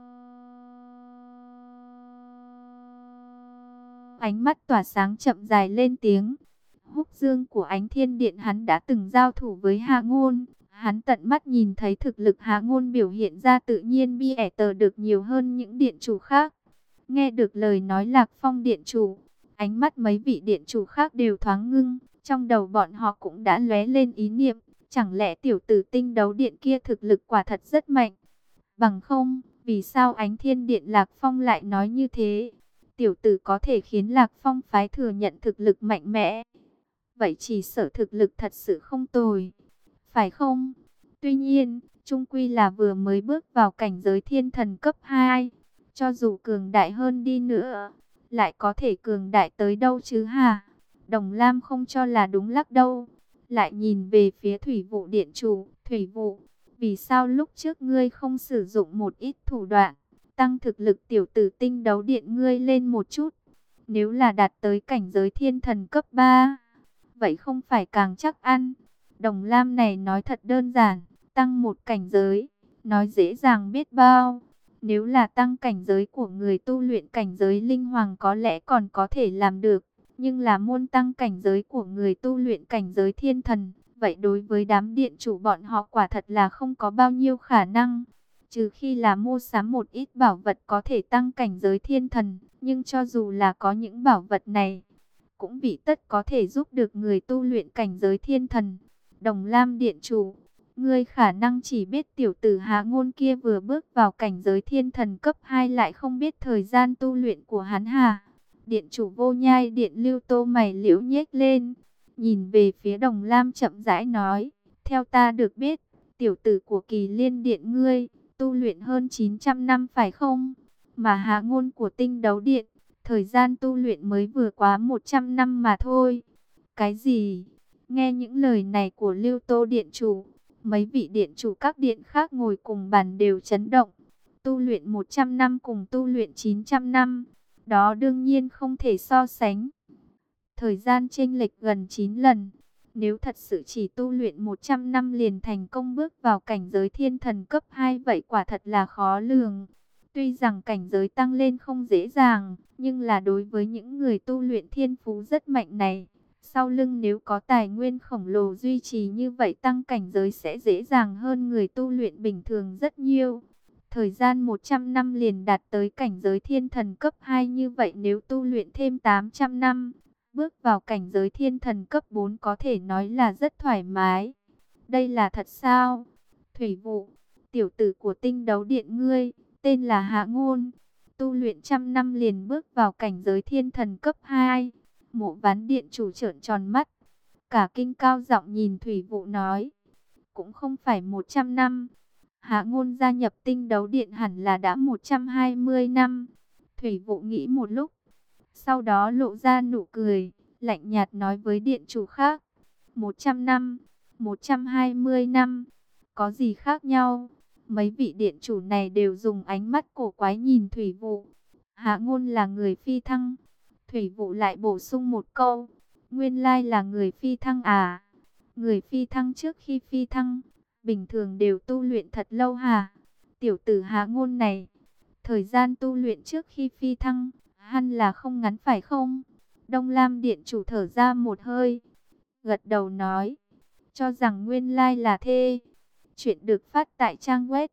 ánh mắt tỏa sáng chậm dài lên tiếng. Húc dương của Ánh Thiên Điện hắn đã từng giao thủ với Hạ Ngôn. Hắn tận mắt nhìn thấy thực lực Hạ Ngôn biểu hiện ra tự nhiên bi ẻ tờ được nhiều hơn những điện chủ khác. Nghe được lời nói Lạc Phong điện chủ, ánh mắt mấy vị điện chủ khác đều thoáng ngưng. Trong đầu bọn họ cũng đã lóe lên ý niệm, chẳng lẽ tiểu tử Tinh Đấu Điện kia thực lực quả thật rất mạnh? Bằng không, vì sao Ánh Thiên Điện Lạc Phong lại nói như thế? Tiểu tử có thể khiến Lạc Phong phái thừa nhận thực lực mạnh mẽ. Vậy chỉ sợ thực lực thật sự không tồi, phải không? Tuy nhiên, chung quy là vừa mới bước vào cảnh giới thiên thần cấp 2. Cho dù cường đại hơn đi nữa, lại có thể cường đại tới đâu chứ hả? Đồng Lam không cho là đúng lắc đâu. Lại nhìn về phía Thủy Vụ điện chủ. Thủy Vụ, vì sao lúc trước ngươi không sử dụng một ít thủ đoạn, tăng thực lực tiểu tử Tinh Đấu Điện ngươi lên một chút? Nếu là đạt tới cảnh giới thiên thần cấp 3, vậy không phải càng chắc ăn? Đồng Lam này nói thật đơn giản, tăng một cảnh giới, nói dễ dàng biết bao. Nếu là tăng cảnh giới của người tu luyện cảnh giới linh hoàng có lẽ còn có thể làm được. Nhưng là muốn tăng cảnh giới của người tu luyện cảnh giới thiên thần, vậy đối với đám điện chủ bọn họ quả thật là không có bao nhiêu khả năng. trừ khi là mua sắm một ít bảo vật có thể tăng cảnh giới thiên thần, nhưng cho dù là có những bảo vật này, cũng bị tất có thể giúp được người tu luyện cảnh giới thiên thần. Đồng Lam Điện Chủ, ngươi khả năng chỉ biết tiểu tử Hạ Ngôn kia vừa bước vào cảnh giới thiên thần cấp 2 lại không biết thời gian tu luyện của hắn hà? Điện Chủ Vô Nhai Điện Lưu Tô mày liễu nhếch lên, nhìn về phía Đồng Lam chậm rãi nói, theo ta được biết, tiểu tử của Kỳ Liên Điện ngươi tu luyện hơn 900 năm phải không? Mà Hạ Ngôn của Tinh Đấu Điện, thời gian tu luyện mới vừa quá 100 năm mà thôi. Cái gì? Nghe những lời này của Lưu Tô Điện Chủ, mấy vị điện chủ các điện khác ngồi cùng bàn đều chấn động. Tu luyện 100 năm cùng tu luyện 900 năm, đó đương nhiên không thể so sánh. Thời gian chênh lệch gần 9 lần. Nếu thật sự chỉ tu luyện 100 năm liền thành công bước vào cảnh giới thiên thần cấp 2 vậy quả thật là khó lường. Tuy rằng cảnh giới tăng lên không dễ dàng, nhưng là đối với những người tu luyện thiên phú rất mạnh này, sau lưng nếu có tài nguyên khổng lồ duy trì như vậy tăng cảnh giới sẽ dễ dàng hơn người tu luyện bình thường rất nhiều. Thời gian 100 năm liền đạt tới cảnh giới thiên thần cấp 2 như vậy nếu tu luyện thêm 800 năm, bước vào cảnh giới thiên thần cấp 4 có thể nói là rất thoải mái. Đây là thật sao? Thủy Vụ, tiểu tử của Tinh Đấu Điện ngươi, tên là Hạ Ngôn, tu luyện trăm năm liền bước vào cảnh giới thiên thần cấp 2. Mộ Ván Điện Chủ trợn tròn mắt, cả kinh cao giọng nhìn Thủy Vụ nói, cũng không phải 100 năm. Hạ Ngôn gia nhập Tinh Đấu Điện hẳn là đã 120 năm. Thủy Vụ nghĩ một lúc, sau đó lộ ra nụ cười, lạnh nhạt nói với điện chủ khác, 100 năm, 120 năm, có gì khác nhau? Mấy vị điện chủ này đều dùng ánh mắt cổ quái nhìn Thủy Vụ. Hạ Ngôn là người phi thăng. Thủy Vụ lại bổ sung một câu, nguyên lai là người phi thăng à? Người phi thăng trước khi phi thăng, bình thường đều tu luyện thật lâu hả? Tiểu tử Hạ Ngôn này, thời gian tu luyện trước khi phi thăng, hẳn là không ngắn phải không? Đông Lam Điện Chủ thở ra một hơi, gật đầu nói, cho rằng nguyên lai là thế. Chuyện được phát tại trang web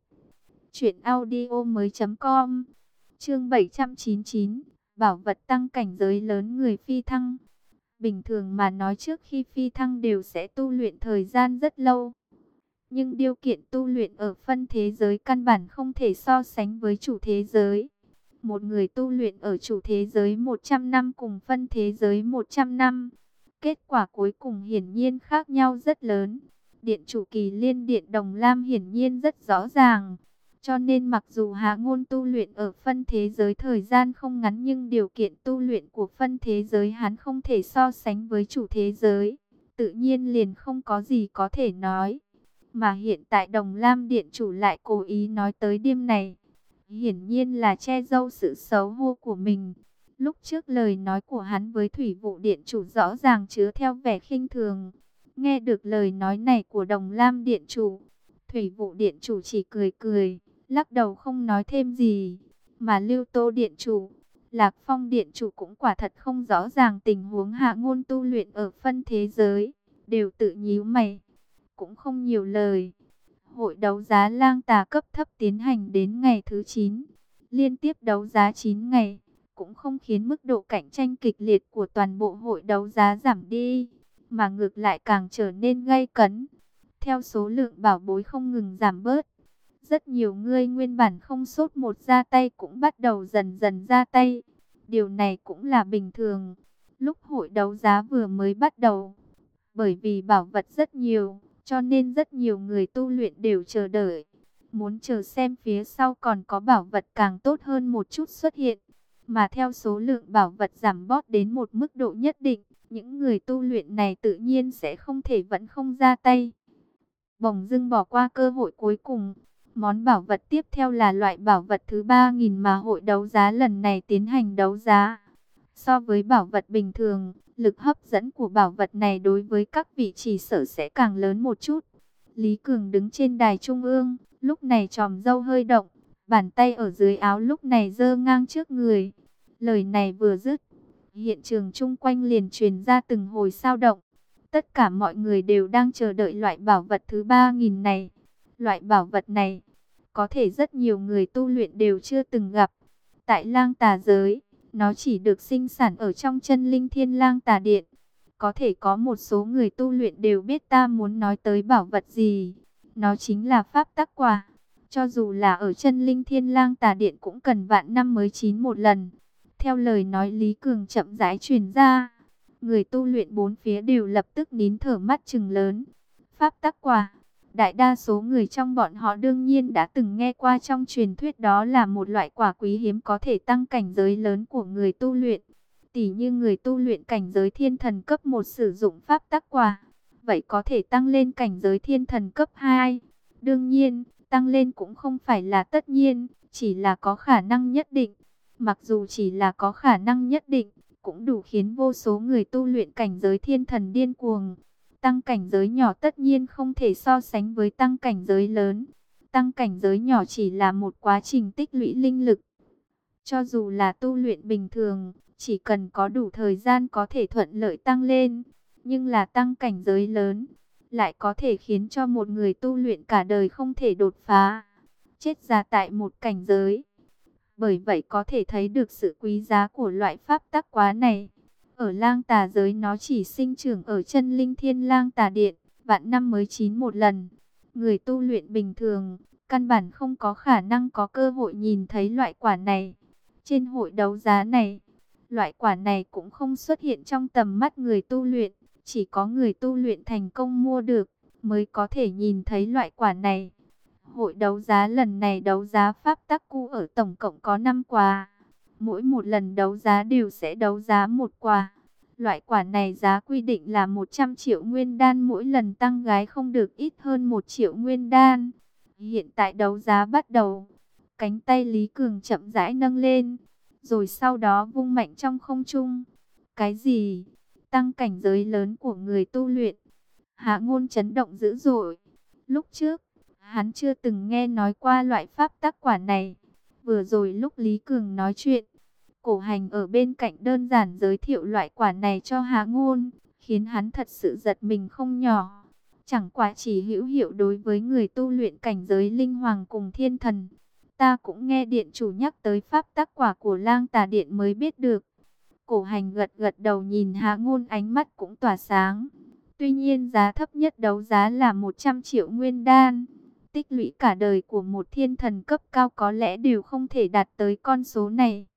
truyệnaudiomoi.com. Chương 799, bảo vật tăng cảnh giới lớn người phi thăng. Bình thường mà nói trước khi phi thăng đều sẽ tu luyện thời gian rất lâu. Nhưng điều kiện tu luyện ở phân thế giới căn bản không thể so sánh với chủ thế giới. Một người tu luyện ở chủ thế giới 100 năm cùng phân thế giới 100 năm. Kết quả cuối cùng hiển nhiên khác nhau rất lớn. Điện chủ Kỳ Liên Điện Đồng Lam hiển nhiên rất rõ ràng. Cho nên mặc dù Hạ Ngôn tu luyện ở phân thế giới thời gian không ngắn nhưng điều kiện tu luyện của phân thế giới hắn không thể so sánh với chủ thế giới. Tự nhiên liền không có gì có thể nói. Mà hiện tại Đồng Lam Điện chủ lại cố ý nói tới điểm này. Hiển nhiên là che giấu sự xấu hổ của mình. Lúc trước lời nói của hắn với Thủy Vụ Điện chủ rõ ràng chứa theo vẻ khinh thường. Nghe được lời nói này của Đồng Lam Điện chủ, Thủy Vụ Điện chủ chỉ cười cười, lắc đầu không nói thêm gì. Mà Lưu Tô Điện chủ, Lạc Phong Điện chủ cũng quả thật không rõ ràng tình huống Hạ Ngôn tu luyện ở phân thế giới, đều tự nhíu mày, cũng không nhiều lời. Hội đấu giá Lang Tà cấp thấp tiến hành đến ngày thứ 9, liên tiếp đấu giá 9 ngày, cũng không khiến mức độ cạnh tranh kịch liệt của toàn bộ hội đấu giá giảm đi, mà ngược lại càng trở nên gay cấn. Theo số lượng bảo bối không ngừng giảm bớt, rất nhiều người nguyên bản không sốt một ra tay cũng bắt đầu dần dần ra tay. Điều này cũng là bình thường. Lúc hội đấu giá vừa mới bắt đầu, bởi vì bảo vật rất nhiều, cho nên rất nhiều người tu luyện đều chờ đợi, muốn chờ xem phía sau còn có bảo vật càng tốt hơn một chút xuất hiện. Mà theo số lượng bảo vật giảm bớt đến một mức độ nhất định, những người tu luyện này tự nhiên sẽ không thể vẫn không ra tay. Bỗng dưng bỏ qua cơ hội cuối cùng. Món bảo vật tiếp theo là loại bảo vật thứ 3.000 mà hội đấu giá lần này tiến hành đấu giá. So với bảo vật bình thường, lực hấp dẫn của bảo vật này đối với các vị chỉ sở sẽ càng lớn một chút. Lý Cường đứng trên đài trung ương, lúc này chòm râu hơi động, bàn tay ở dưới áo lúc này giơ ngang trước người. Lời này vừa dứt, hiện trường chung quanh liền truyền ra từng hồi sao động. Tất cả mọi người đều đang chờ đợi loại bảo vật thứ 3.000 này. Loại bảo vật này có thể rất nhiều người tu luyện đều chưa từng gặp. Tại Lang Tà giới, nó chỉ được sinh sản ở trong chân linh Thiên Lang Tà Điện. Có thể có một số người tu luyện đều biết ta muốn nói tới bảo vật gì. Nó chính là pháp tắc quả. Cho dù là ở chân linh Thiên Lang Tà Điện cũng cần vạn năm mới chín một lần. Theo lời nói Lý Cường chậm rãi truyền ra, người tu luyện bốn phía đều lập tức nín thở mắt trừng lớn. Pháp tắc quả. Đại đa số người trong bọn họ đương nhiên đã từng nghe qua trong truyền thuyết đó là một loại quả quý hiếm có thể tăng cảnh giới lớn của người tu luyện. Tỉ như người tu luyện cảnh giới thiên thần cấp 1 sử dụng pháp tắc quả, vậy có thể tăng lên cảnh giới thiên thần cấp 2. Đương nhiên, tăng lên cũng không phải là tất nhiên, chỉ là có khả năng nhất định. Mặc dù chỉ là có khả năng nhất định, cũng đủ khiến vô số người tu luyện cảnh giới thiên thần điên cuồng. Tăng cảnh giới nhỏ tất nhiên không thể so sánh với tăng cảnh giới lớn. Tăng cảnh giới nhỏ chỉ là một quá trình tích lũy linh lực. Cho dù là tu luyện bình thường, chỉ cần có đủ thời gian có thể thuận lợi tăng lên. Nhưng là tăng cảnh giới lớn, lại có thể khiến cho một người tu luyện cả đời không thể đột phá, chết già tại một cảnh giới. Bởi vậy có thể thấy được sự quý giá của loại pháp tắc quá này. Ở Lang Tà giới nó chỉ sinh trưởng ở chân linh Thiên Lang Tà Điện, vạn năm mới chín một lần. Người tu luyện bình thường, căn bản không có khả năng có cơ hội nhìn thấy loại quả này. Trên hội đấu giá này, loại quả này cũng không xuất hiện trong tầm mắt người tu luyện. Chỉ có người tu luyện thành công mua được, mới có thể nhìn thấy loại quả này. Hội đấu giá lần này đấu giá pháp tắc cu ở tổng cộng có 5 quả. Mỗi một lần đấu giá đều sẽ đấu giá một quả. Loại quả này giá quy định là 100 triệu nguyên đan, mỗi lần tăng gái không được ít hơn 1 triệu nguyên đan. Hiện tại đấu giá bắt đầu. Cánh tay Lý Cường chậm rãi nâng lên, rồi sau đó vung mạnh trong không trung. Cái gì? Tăng cảnh giới lớn của người tu luyện? Hạ Ngôn chấn động dữ dội. Lúc trước, hắn chưa từng nghe nói qua loại pháp tắc quả này. Vừa rồi lúc Lý Cường nói chuyện, Cổ Hành ở bên cạnh đơn giản giới thiệu loại quả này cho Hạ Ngôn, khiến hắn thật sự giật mình không nhỏ. Chẳng qua chỉ hữu hiệu đối với người tu luyện cảnh giới linh hoàng cùng thiên thần. Ta cũng nghe điện chủ nhắc tới pháp tắc quả của Lang Tà Điện mới biết được. Cổ Hành gật gật đầu, nhìn Hạ Ngôn ánh mắt cũng tỏa sáng. Tuy nhiên giá thấp nhất đấu giá là 100 triệu nguyên đan. Tích lũy cả đời của một thiên thần cấp cao có lẽ đều không thể đạt tới con số này.